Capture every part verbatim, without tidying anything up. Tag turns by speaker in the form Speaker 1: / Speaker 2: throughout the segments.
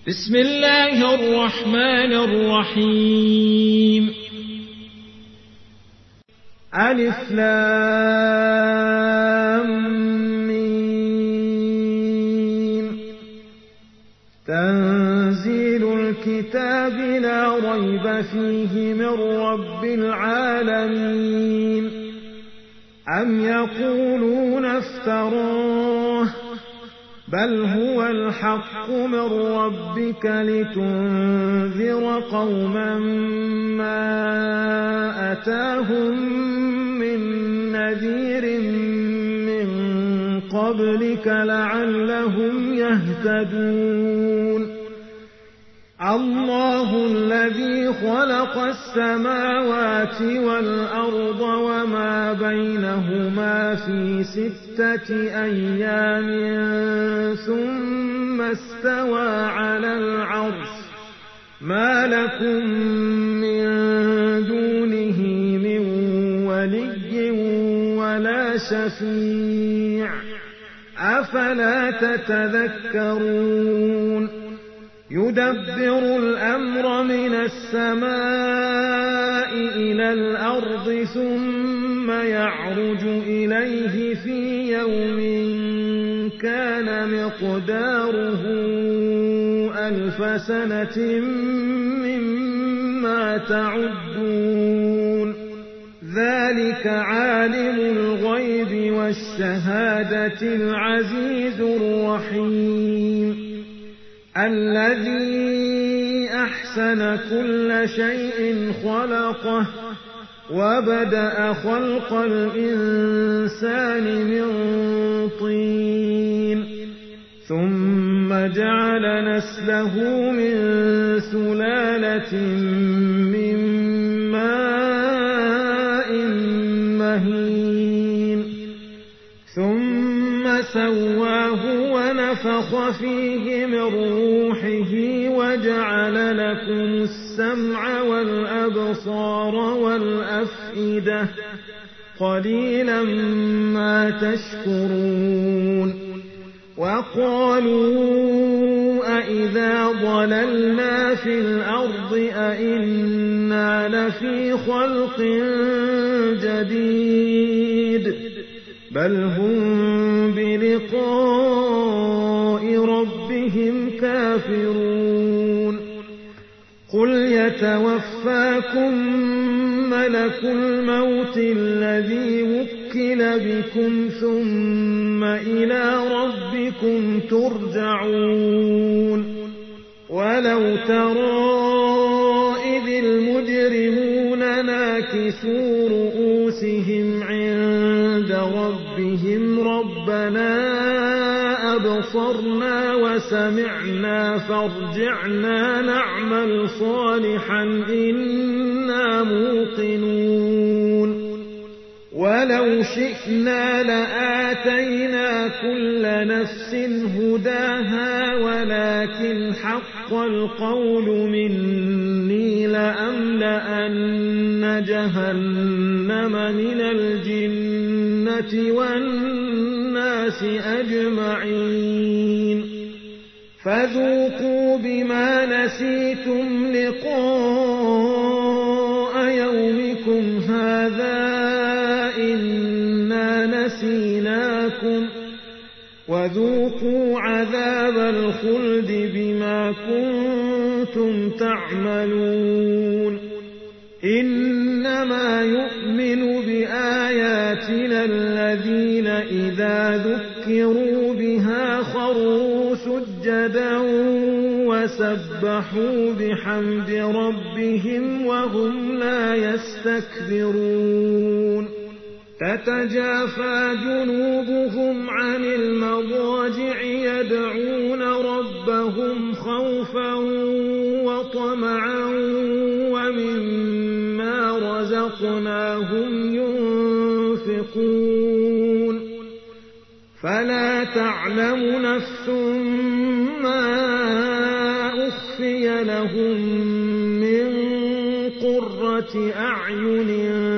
Speaker 1: بسم الله الرحمن الرحيم.
Speaker 2: ألف لام ميم. تنزيل الكتاب لا ريب فيه من رب العالمين. أم يقولون افتراه بل هو الحق من ربك لتنذر قوما ما أتاهم من نذير من قبلك لعلهم يهتدون. الله الذي خلق السماوات والأرض وما بينهما في ستة أيام ثم استوى على العرش ما لكم من دونه من ولي ولا شفيع أفلا تتذكرون. يدبر الأمر من السماء إلى الأرض ثم يعرج إليه في يوم كان مقداره ألف سنة مما تعدون. ذلك عالم الغيب والشهادة العزيز الرحيم الذي أحسن كل شيء خلقه وبدأ خلق الإنسان من طين ثم جعل نسله من سلالة من ماء مهين ثم سواه ونفخ فيه من روحه وجعل لكم السمع والأبصار والأفئدة قليلا ما تشكرون. وقالوا أإذا ضللنا في الأرض أإنا لفي خلق جديد بل هم بلقاء ربهم كافرون. قل يتوفاكم ملك الموت الذي وكل بكم ثم إلى ربكم ترجعون. ولو ترى إذ المجرمون ناكسوا رؤوسهم عند ربهم ربنا أبصرنا وسمعنا فارجعنا نعمل صالحا إنا موقنون. ولو شئنا لآتينا كل نفس هداها ولكن حق القول مني لأملأن جهنم من الجنة والناس أجمعين. فذوقوا بما نسيتم لقاء يومكم هذا إنا نسيناكم وذوقوا عذاب الخلد بما كنتم تعملون. إنما يؤمن بآياتنا الذين إذا ذكروا بها خروا سجدا وسبحوا بحمد ربهم وهم لا يستكبرون. تتجافى جنوبهم عن المضاجع يدعون ربهم خوفا وطمعا ومما رزقناهم ينفقون. فلا تعلم نفس ما أخفي لهم من قرة أعين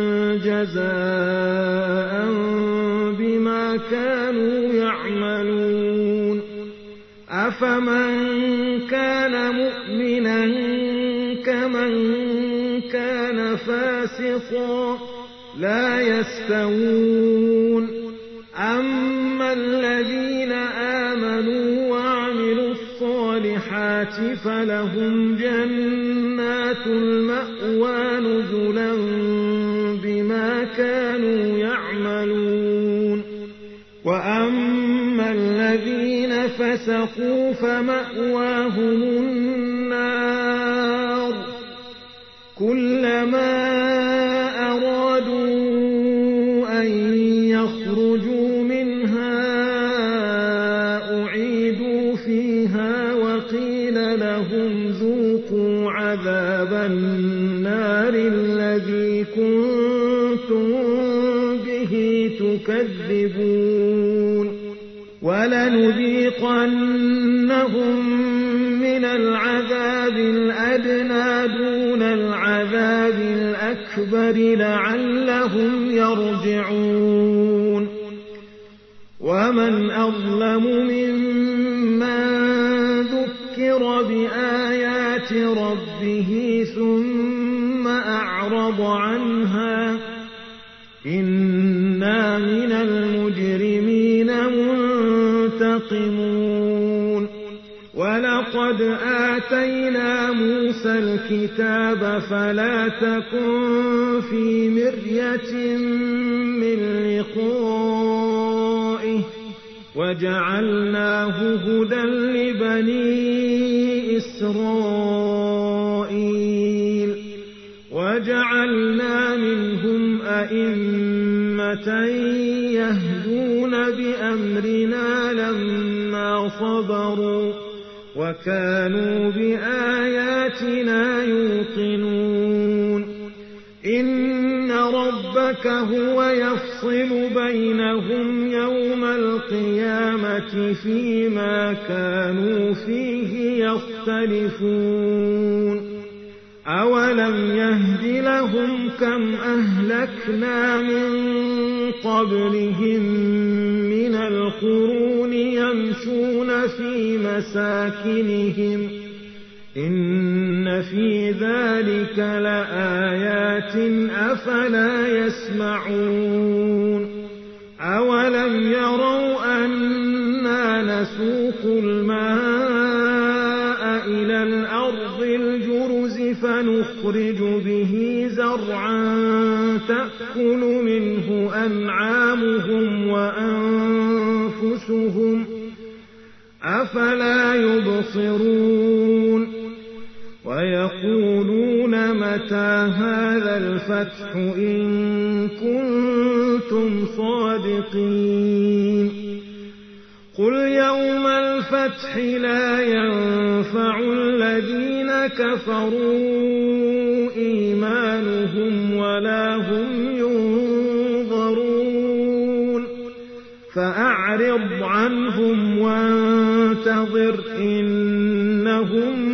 Speaker 2: جزاء بما كانوا يعملون. أفمن كان كان مؤمنا كمن كان فاسقا لا يستوون أما الذين آمنوا وعملوا الصالحات فلهم جنات المأوى نزلا بما كانوا يعملون وأما الذين فسقوا فمأواهم النار كلما أرادوا أن يخرجوا منها أعيدوا فيها وقيل لهم ذوقوا عذاب النار الذي كنتم به تكذبون ولنذيقنهم من العذاب الأدنى دون العذاب الأكبر لعلهم يرجعون ومن أظلم ممن ذكر بآيات ربه ثم أعرض عنها إنا من المجرمين منتقمون ولقد آتينا موسى الكتاب فلا تكن في مرية من لقائه وجعلناه هدى لبني إسرائيل وجعلنا منهم أئمة يهدون بأمرنا لما صبروا وكانوا بآياتنا يوقنون إن ربك هو يفصل بينهم يوم القيامة فيما كانوا فيه يختلفون أولم يهد لهم كم أهلكنا من قبلهم من القرون يمشون في مساكنهم إن في ذلك لآيات أفلا يسمعون أولم يروا أنا نسوق الماء إلى الأرض الجرز فنخرج به زرعا تأكل منه أنعامهم وأنفسهم أفلا يبصرون ويقولون متى هذا الفتح إن كنتم صادقين قل يوم الفتح لا ينفع الذين كفروا إيمانهم ولا هم ينظرون فأعرض عنهم وانتظر إنهم